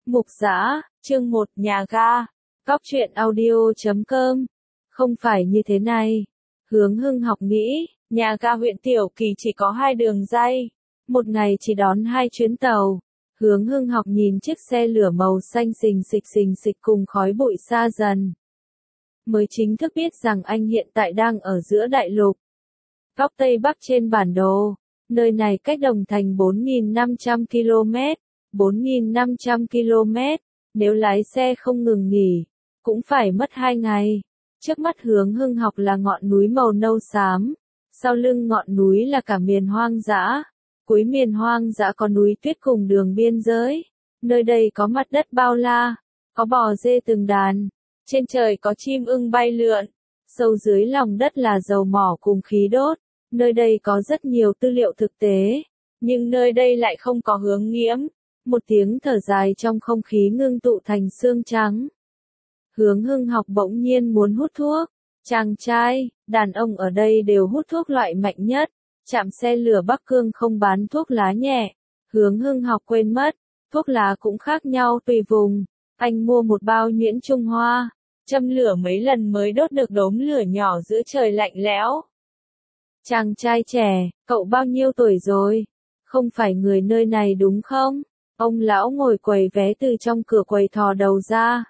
Mục Giã, chương 1, nhà ga. Góc truyện audio.com. Không phải như thế này. Hướng Hưng học nghĩ, nhà ga huyện Tiểu Kỳ chỉ có 2 đường ray. Một ngày chỉ đón 2 chuyến tàu. Hướng Hưng học nhìn chiếc xe lửa màu xanh xình xịch cùng khói bụi xa dần. Mới chính thức biết rằng anh hiện tại đang ở giữa đại lục. Góc Tây Bắc trên bản đồ. Nơi này cách Đồng Thành 4.500 km. 4.500 km, nếu lái xe không ngừng nghỉ, cũng phải mất 2 ngày. Trước mắt Hướng Hưng học là ngọn núi màu nâu xám, sau lưng ngọn núi là cả miền hoang dã. Cuối miền hoang dã có núi tuyết cùng đường biên giới. Nơi đây có mặt đất bao la, có bò dê từng đàn, trên trời có chim ưng bay lượn, sâu dưới lòng đất là dầu mỏ cùng khí đốt. Nơi đây có rất nhiều tư liệu thực tế, nhưng nơi đây lại không có Hướng Nghiễm. Một tiếng thở dài trong không khí ngưng tụ thành xương trắng. Hướng Hưng học bỗng nhiên muốn hút thuốc. Chàng trai, đàn ông ở đây đều hút thuốc loại mạnh nhất. Trạm xe lửa Bắc Cương không bán thuốc lá nhẹ. Hướng Hưng học quên mất, thuốc lá cũng khác nhau tùy vùng. Anh mua một bao nhuyễn Trung Hoa, châm lửa mấy lần mới đốt được đốm lửa nhỏ giữa trời lạnh lẽo. Chàng trai trẻ, cậu bao nhiêu tuổi rồi? Không phải người nơi này đúng không? Ông lão ngồi quầy vé từ trong cửa quầy thò đầu ra.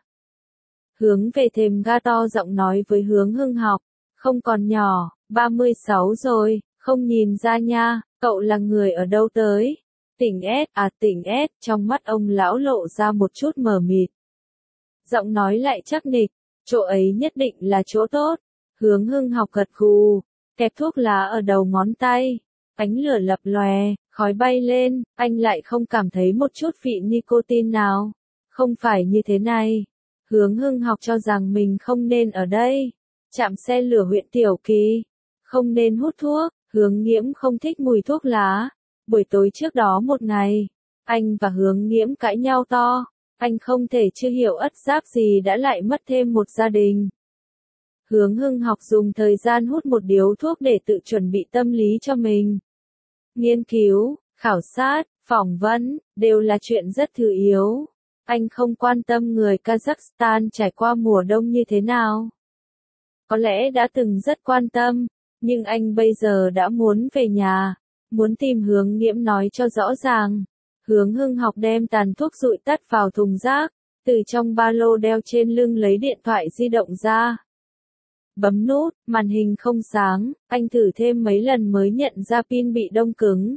Hướng về thềm ga to giọng nói với Hướng Hưng học. Không còn nhỏ, 36 rồi, không nhìn ra nha, cậu là người ở đâu tới? Tỉnh S, tỉnh S, trong mắt ông lão lộ ra một chút mờ mịt. Giọng nói lại chắc nịch, chỗ ấy nhất định là chỗ tốt. Hướng Hưng học gật gù, kẹp thuốc lá ở đầu ngón tay. Ánh lửa lập lòe, khói bay lên, anh lại không cảm thấy một chút vị nicotine nào. Không phải như thế này. Hướng Hưng học cho rằng mình không nên ở đây. Trạm xe lửa huyện Tiểu Kỳ. Không nên hút thuốc. Hướng Nghiễm không thích mùi thuốc lá. Buổi tối trước đó một ngày, anh và Hướng Nghiễm cãi nhau to. Anh không thể chưa hiểu ất giáp gì đã lại mất thêm một gia đình. Hướng Hưng học dùng thời gian hút một điếu thuốc để tự chuẩn bị tâm lý cho mình. Nghiên cứu, khảo sát, phỏng vấn, đều là chuyện rất thứ yếu. Anh không quan tâm người Kazakhstan trải qua mùa đông như thế nào. Có lẽ đã từng rất quan tâm, nhưng anh bây giờ đã muốn về nhà, muốn tìm Hướng Nghiễm nói cho rõ ràng. Hướng Hưng học đem tàn thuốc dụi tắt vào thùng rác, từ trong ba lô đeo trên lưng lấy điện thoại di động ra. Bấm nút, màn hình không sáng, anh thử thêm mấy lần mới nhận ra pin bị đông cứng.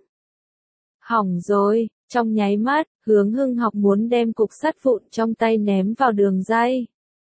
Hỏng rồi, trong nháy mắt, Hướng Hưng học muốn đem cục sắt vụn trong tay ném vào đường ray.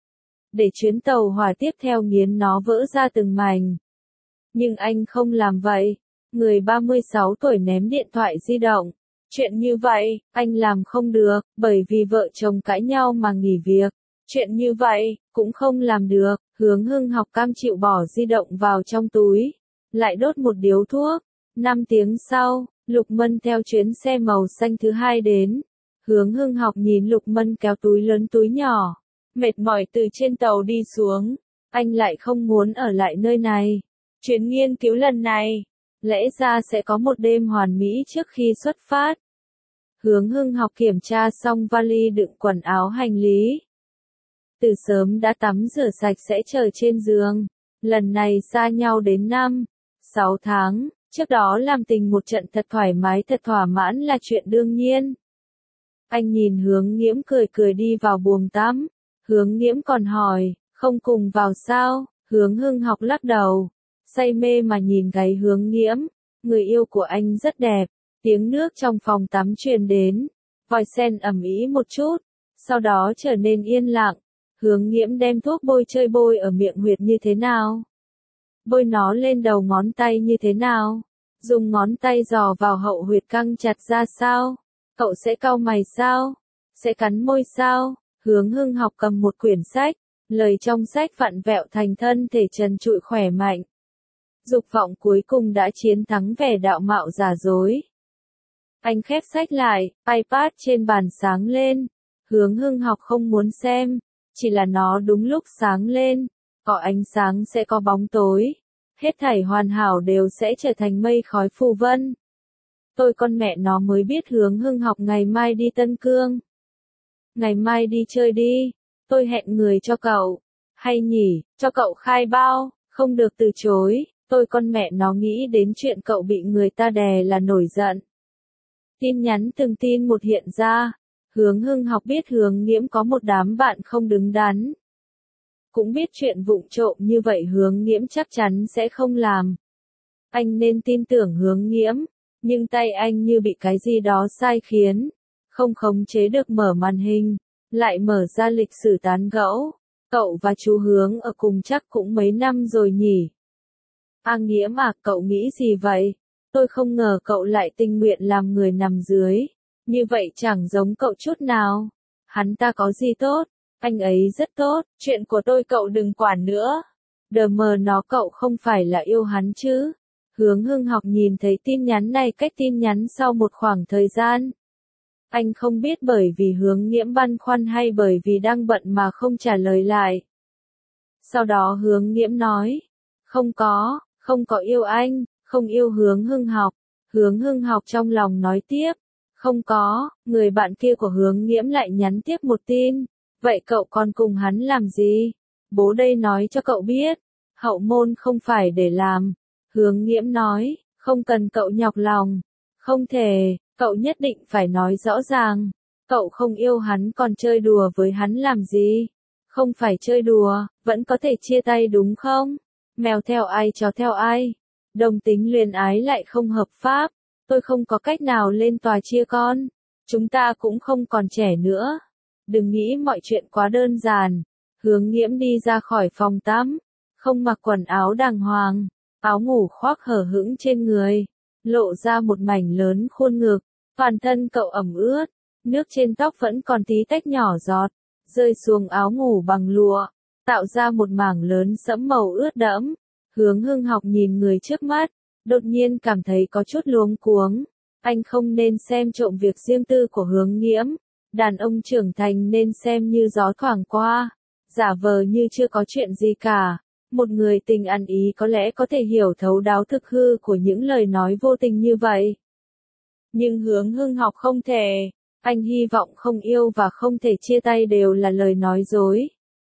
Để chuyến tàu hỏa tiếp theo nghiến nó vỡ ra từng mảnh. Nhưng anh không làm vậy. Người 36 tuổi ném điện thoại di động. Chuyện như vậy, anh làm không được, bởi vì vợ chồng cãi nhau mà nghỉ việc. Chuyện như vậy, cũng không làm được. Hướng Hưng học cam chịu bỏ di động vào trong túi. Lại đốt một điếu thuốc. 5 tiếng sau, Lục Mân theo chuyến xe màu xanh thứ 2 đến. Hướng Hưng học nhìn Lục Mân kéo túi lớn túi nhỏ. Mệt mỏi từ trên tàu đi xuống. Anh lại không muốn ở lại nơi này. Chuyến nghiên cứu lần này, lẽ ra sẽ có một đêm hoàn mỹ trước khi xuất phát. Hướng Hưng học kiểm tra xong vali đựng quần áo hành lý. Từ sớm đã tắm rửa sạch sẽ chờ trên giường. Lần này xa nhau đến 6 tháng, trước đó làm tình một trận thật thoải mái thật thỏa mãn là chuyện đương nhiên. Anh nhìn Hướng Nghiễm cười đi vào buồng tắm. Hướng Nghiễm còn hỏi, không cùng vào sao? Hướng Hưng học lắc đầu, say mê mà nhìn gáy Hướng Nghiễm. Người yêu của anh rất đẹp. Tiếng nước trong phòng tắm truyền đến. Vòi sen ầm ĩ một chút, sau đó trở nên yên lặng. Hướng Nghiễm đem thuốc bôi chơi bôi ở miệng huyệt như thế nào? Bôi nó lên đầu ngón tay như thế nào? Dùng ngón tay dò vào hậu huyệt căng chặt ra sao? Cậu sẽ cau mày sao? Sẽ cắn môi sao? Hướng Hưng học cầm một quyển sách, lời trong sách vặn vẹo thành thân thể trần trụi khỏe mạnh. Dục vọng cuối cùng đã chiến thắng vẻ đạo mạo giả dối. Anh khép sách lại, iPad trên bàn sáng lên. Hướng Hưng học không muốn xem, chỉ là nó đúng lúc sáng lên. Có ánh sáng sẽ có bóng tối. Hết thảy hoàn hảo đều sẽ trở thành mây khói phù vân. Tôi con mẹ nó mới biết Hướng Hưng học ngày mai đi Tân Cương. ngày mai đi chơi đi, tôi hẹn người cho cậu. Hay nhỉ, cho cậu khai bao, không được từ chối, tôi con mẹ nó nghĩ đến chuyện cậu bị người ta đè là nổi giận. Tin nhắn từng tin một hiện ra, Hướng Hưng Học biết Hướng Nghiễm có một đám bạn không đứng đắn. Cũng biết chuyện vụng trộm như vậy Hướng Nghiễm chắc chắn sẽ không làm. Anh nên tin tưởng Hướng Nghiễm, nhưng tay anh như bị cái gì đó sai khiến, không khống chế được mở màn hình, lại mở ra lịch sử tán gẫu. Cậu và chú Hướng ở cùng chắc cũng mấy năm rồi nhỉ? A Nghiễm à, cậu nghĩ gì vậy? Tôi không ngờ cậu lại tình nguyện làm người nằm dưới. Như vậy chẳng giống cậu chút nào. Hắn ta có gì tốt? Anh ấy rất tốt, chuyện của tôi cậu đừng quản nữa. Đờ mờ nó cậu không phải là yêu hắn chứ? Hướng Hưng Học nhìn thấy tin nhắn này cách tin nhắn sau một khoảng thời gian. Anh không biết bởi vì Hướng Nghiễm băn khoăn hay bởi vì đang bận mà không trả lời lại. Sau đó Hướng Nghiễm nói, không có yêu anh, không yêu Hướng Hưng Học. Hướng Hưng Học trong lòng nói tiếp, không có, người bạn kia của Hướng Nghiễm lại nhắn tiếp một tin, vậy cậu còn cùng hắn làm gì? Bố đây nói cho cậu biết, hậu môn không phải để làm. Hướng Nghiễm nói, không cần cậu nhọc lòng, không thể, cậu nhất định phải nói rõ ràng, cậu không yêu hắn còn chơi đùa với hắn làm gì? Không phải chơi đùa, vẫn có thể chia tay đúng không? Mèo theo ai chó theo ai? Đồng tính luyến ái lại không hợp pháp, tôi không có cách nào lên tòa chia con, chúng ta cũng không còn trẻ nữa. Đừng nghĩ mọi chuyện quá đơn giản. Hướng Nghiễm đi ra khỏi phòng tắm, không mặc quần áo đàng hoàng, áo ngủ khoác hở hững trên người, lộ ra một mảnh lớn khuôn ngực, toàn thân cậu ẩm ướt, nước trên tóc vẫn còn tí tách nhỏ giọt, rơi xuống áo ngủ bằng lụa, tạo ra một mảng lớn sẫm màu ướt đẫm. Hướng Hưng Học nhìn người trước mắt, đột nhiên cảm thấy có chút luống cuống, anh không nên xem trộm việc riêng tư của Hướng Nghiễm. Đàn ông trưởng thành nên xem như gió thoảng qua, giả vờ như chưa có chuyện gì cả. Một người tình ăn ý có lẽ có thể hiểu thấu đáo thực hư của những lời nói vô tình như vậy. Nhưng Hướng Hưng Học không thể, anh hy vọng không yêu và không thể chia tay đều là lời nói dối.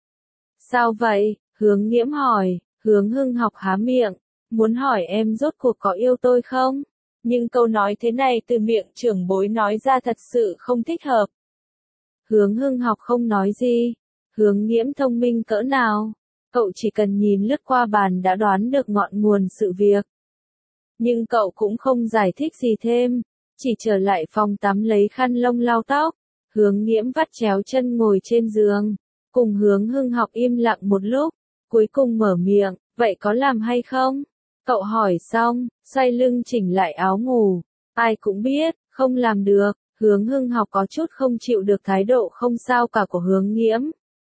Sao vậy? Hướng Nghiễm hỏi. Hướng Hưng Học há miệng, muốn hỏi em rốt cuộc có yêu tôi không? Nhưng câu nói thế này từ miệng trưởng bối nói ra thật sự không thích hợp. Hướng Hưng Học không nói gì. Hướng Nghiễm thông minh cỡ nào? Cậu chỉ cần nhìn lướt qua bàn đã đoán được ngọn nguồn sự việc. Nhưng cậu cũng không giải thích gì thêm, chỉ trở lại phòng tắm lấy khăn lông lau tóc. Hướng Nghiễm vắt chéo chân ngồi trên giường, cùng Hướng Hưng Học im lặng một lúc, cuối cùng mở miệng, vậy có làm hay không? Cậu hỏi xong, xoay lưng chỉnh lại áo ngủ. Ai cũng biết, không làm được. Hướng Hưng Học có chút không chịu được thái độ không sao cả của Hướng Nghiễm.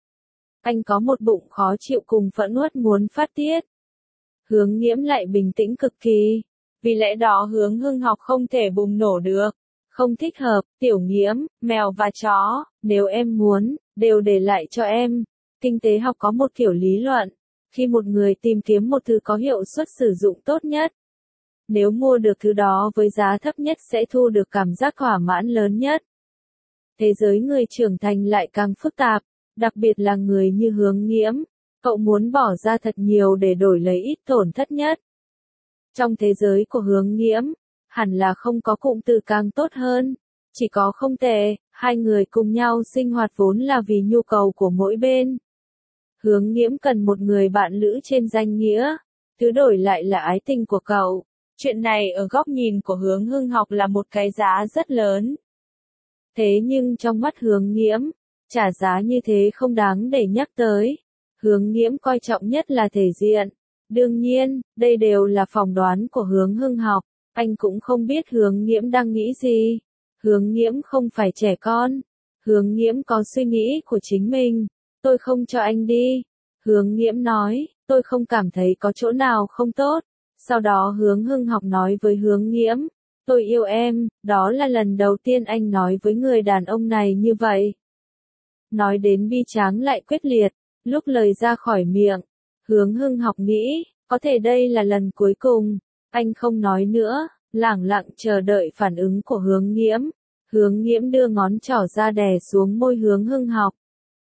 Anh có một bụng khó chịu cùng phẫn uất muốn phát tiết. Hướng Nghiễm lại bình tĩnh cực kỳ. Vì lẽ đó Hướng Hưng Học không thể bùng nổ được. Không thích hợp, Tiểu Nghiễm, mèo và chó, nếu em muốn, đều để lại cho em. Kinh tế học có một kiểu lý luận. Khi một người tìm kiếm một thứ có hiệu suất sử dụng tốt nhất, nếu mua được thứ đó với giá thấp nhất sẽ thu được cảm giác thỏa mãn lớn nhất. Thế giới người trưởng thành lại càng phức tạp, đặc biệt là người như Hướng Nghiễm, cậu muốn bỏ ra thật nhiều để đổi lấy ít tổn thất nhất. Trong thế giới của Hướng Nghiễm, hẳn là không có cụm từ càng tốt hơn, chỉ có không tệ, hai người cùng nhau sinh hoạt vốn là vì nhu cầu của mỗi bên. Hướng Nghiễm cần một người bạn lữ trên danh nghĩa, thứ đổi lại là ái tình của cậu. Chuyện này ở góc nhìn của Hướng Hưng Học là một cái giá rất lớn. Thế nhưng trong mắt Hướng Nghiễm, trả giá như thế không đáng để nhắc tới. Hướng Nghiễm coi trọng nhất là thể diện. Đương nhiên, đây đều là phỏng đoán của Hướng Hưng Học. Anh cũng không biết Hướng Nghiễm đang nghĩ gì. Hướng Nghiễm không phải trẻ con. Hướng Nghiễm có suy nghĩ của chính mình. Tôi không cho anh đi. Hướng Nghiễm nói, tôi không cảm thấy có chỗ nào không tốt. Sau đó Hướng Hưng Học nói với Hướng Nghiễm, tôi yêu em, đó là lần đầu tiên anh nói với người đàn ông này như vậy. Nói đến bi tráng lại quyết liệt, lúc lời ra khỏi miệng, Hướng Hưng Học nghĩ, có thể đây là lần cuối cùng, anh không nói nữa, lẳng lặng chờ đợi phản ứng của Hướng Nghiễm. Hướng Nghiễm đưa ngón trỏ ra đè xuống môi Hướng Hưng Học.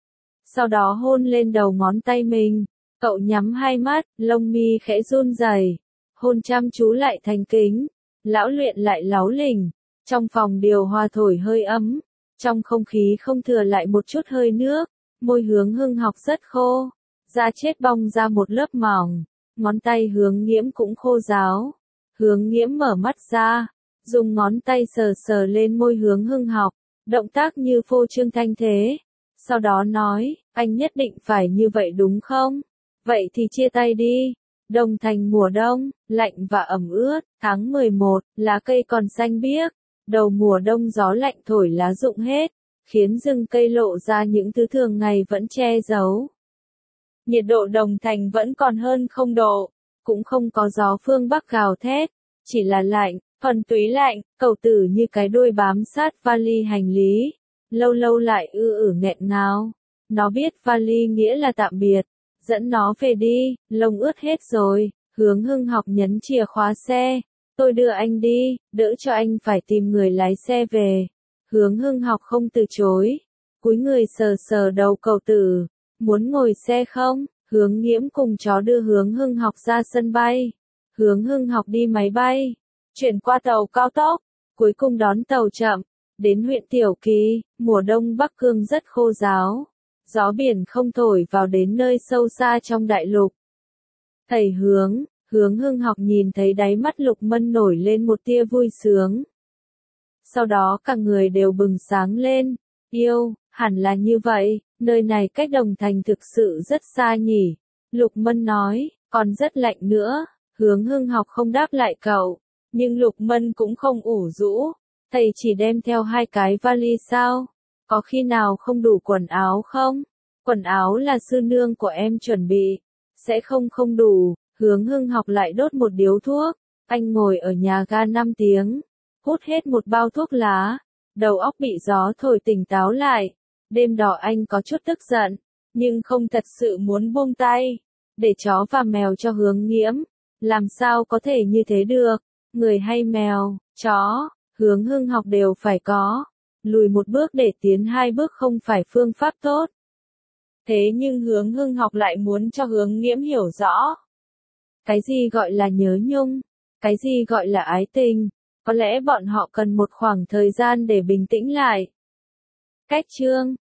Sau đó hôn lên đầu ngón tay mình. Cậu nhắm hai mắt, lông mi khẽ run rẩy, hôn chăm chú lại thành kính. Lão luyện lại láu lỉnh. Trong phòng điều hòa thổi hơi ấm. Trong không khí không thừa lại một chút hơi nước. Môi Hướng Hưng Học rất khô. Da chết bong ra một lớp mỏng. Ngón tay Hướng Nghiễm cũng khô ráo. Hướng Nghiễm mở mắt ra. Dùng ngón tay sờ sờ lên môi Hướng Hưng Học. Động tác như phô trương thanh thế. Sau đó nói, anh nhất định phải như vậy đúng không? Vậy thì chia tay đi. Đồng Thành mùa đông, lạnh và ẩm ướt, tháng 11, lá cây còn xanh biếc. Đầu mùa đông gió lạnh thổi lá rụng hết, khiến rừng cây lộ ra những thứ thường ngày vẫn che giấu. Nhiệt độ Đồng Thành vẫn còn hơn 0 độ, cũng không có gió phương Bắc gào thét, chỉ là lạnh, thuần túy lạnh, cậu tử như cái đuôi bám sát vali hành lý, lâu lâu lại nghẹn ngào. Nó biết vali nghĩa là tạm biệt, dẫn nó về đi, lông ướt hết rồi. Hướng Hưng Học nhấn chìa khóa xe, tôi đưa anh đi, đỡ cho anh phải tìm người lái xe về. Hướng Hưng Học không từ chối, cúi người sờ sờ đầu cậu tử, muốn ngồi xe không? Hướng Nghiễm cùng chó đưa Hướng Hưng Học ra sân bay. Hướng Hưng Học đi máy bay, chuyển qua tàu cao tốc, cuối cùng đón tàu chậm, đến huyện Tiểu Kỳ. Mùa đông Bắc Cương rất khô ráo, gió biển không thổi vào đến nơi sâu xa trong đại lục. Thầy Hướng Hưng Học nhìn thấy đáy mắt Lục Mân nổi lên một tia vui sướng. Sau đó cả người đều bừng sáng lên, yêu, hẳn là như vậy, nơi này cách Đồng Thành thực sự rất xa nhỉ. Lục Mân nói, còn rất lạnh nữa. Hướng Hưng Học không đáp lại cậu, nhưng Lục Mân cũng không ủ rũ. Thầy chỉ đem theo 2 cái vali sao? Có khi nào không đủ quần áo không? Quần áo là sư nương của em chuẩn bị, sẽ không đủ. Hướng Hưng Học lại đốt một điếu thuốc, anh ngồi ở nhà ga 5 tiếng, hút hết một bao thuốc lá, đầu óc bị gió thổi tỉnh táo lại. Đêm đó anh có chút tức giận, nhưng không thật sự muốn buông tay, để chó và mèo cho Hướng Nghiễm. Làm sao có thể như thế được, người hay mèo, chó, Hướng Hưng Học đều phải có. Lùi một bước để tiến 2 bước không phải phương pháp tốt. Thế nhưng Hướng Hưng Học lại muốn cho Hướng Nghiễm hiểu rõ. Cái gì gọi là nhớ nhung? Cái gì gọi là ái tình? Có lẽ bọn họ cần một khoảng thời gian để bình tĩnh lại. Cách chương